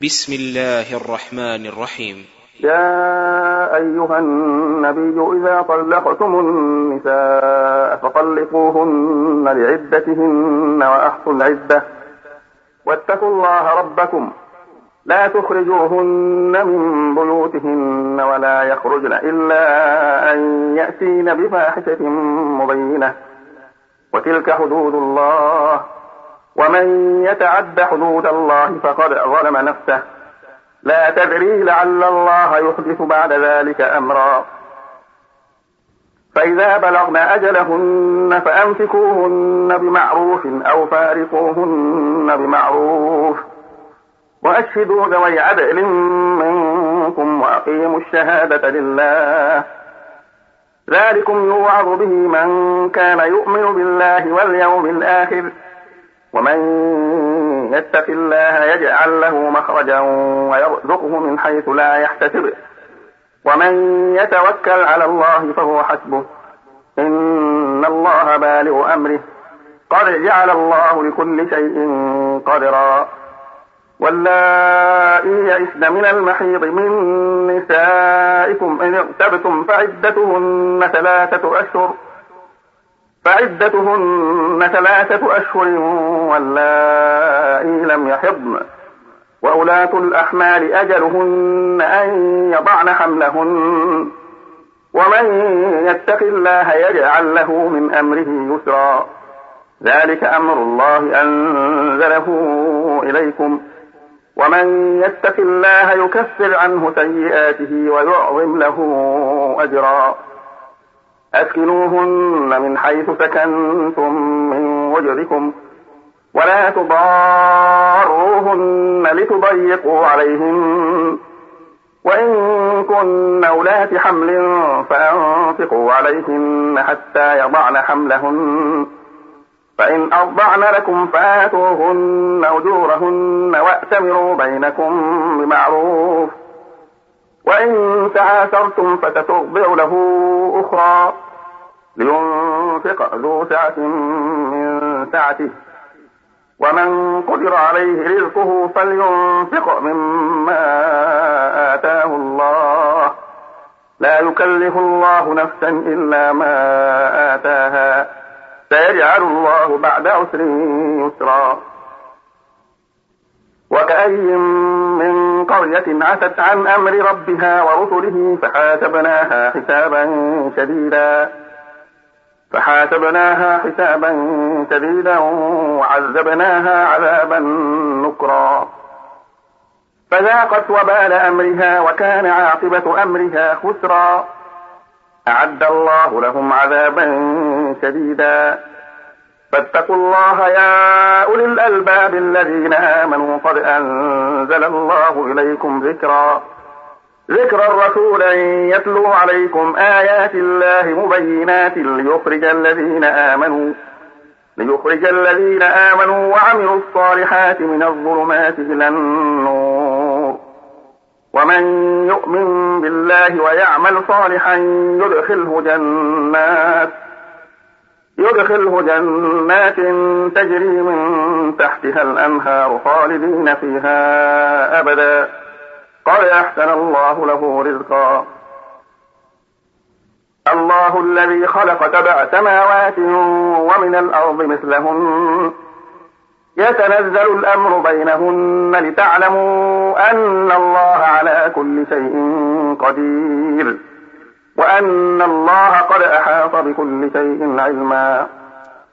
بسم الله الرحمن الرحيم. يا أيها النبي إذا طلقتم النساء فطلقوهن لعدتهن وأحصوا العدة واتقوا الله ربكم لا تخرجوهن من بيوتهن ولا يخرجن إلا أن يأتين بفاحشة مبينة وتلك حدود الله ومن يتعد حدود الله فقد ظلم نفسه لا تدري لعل الله يحدث بعد ذلك أمرا. فإذا بلغن أجلهن فأمسكوهن بمعروف أو فارقوهن بمعروف وأشهدوا ذوي عدل منكم وأقيموا الشهادة لله ذلكم يوعظ به من كان يؤمن بالله واليوم الآخر ومن يتق الله يجعل له مخرجا ويرزقه من حيث لا يحتسب ومن يتوكل على الله فهو حسبه إن الله بالغ أمره قد جعل الله لكل شيء قدرا. واللائي يئسن من المحيض من نسائكم إن ارتبتم فعدتهن 3 أشهر واللائي لم يحضن وأولاة الأحمال أجلهن أن يضعن حملهن ومن يتق الله يجعل له من أمره يسرا ذلك أمر الله أنزله إليكم ومن يتق الله يكفر عنه سيئاته ويعظم له أجرا. أسكنوهن من حيث سكنتم من وجدكم ولا تضاروهن لتضيقوا عليهن وإن كن أولات حمل فأنفقوا عليهن حتى يضعن حملهن فإن أرضعن لكم فآتوهن أجورهن وأتمروا بينكم بمعروف وإن تعاثرتم فتترضع له أخرى لينفق ذو سعة من سعته ومن قدر عليه رزقه فلينفق مما آتاه الله لا يكلف الله نفسا إلا ما آتاها سيجعل الله بعد عسر يسرا. وكأي من قرية عتت عن أمر ربها ورسله فحاسبناها حسابا شديدا وعذبناها عذابا نكرا فذاقت وبال أمرها وكان عاقبة أمرها خسرا. أعد الله لهم عذابا شديدا فاتقوا الله يا أولي الألباب الذين آمنوا قد أنزل الله إليكم ذكرا رسولا يتلو عليكم آيات الله مبينات ليخرج الذين آمنوا وعملوا الصالحات من الظلمات إلى النور ومن يؤمن بالله ويعمل صالحا يدخله جنات تجري من تحتها الأنهار خالدين فيها أبدا قد أحسن الله له رزقا. الله الذي خلق 7 سماوات ومن الأرض مثلهن يتنزل الأمر بينهن لتعلموا أن الله على كل شيء قدير وأن الله قد أحاط بكل شيء علما.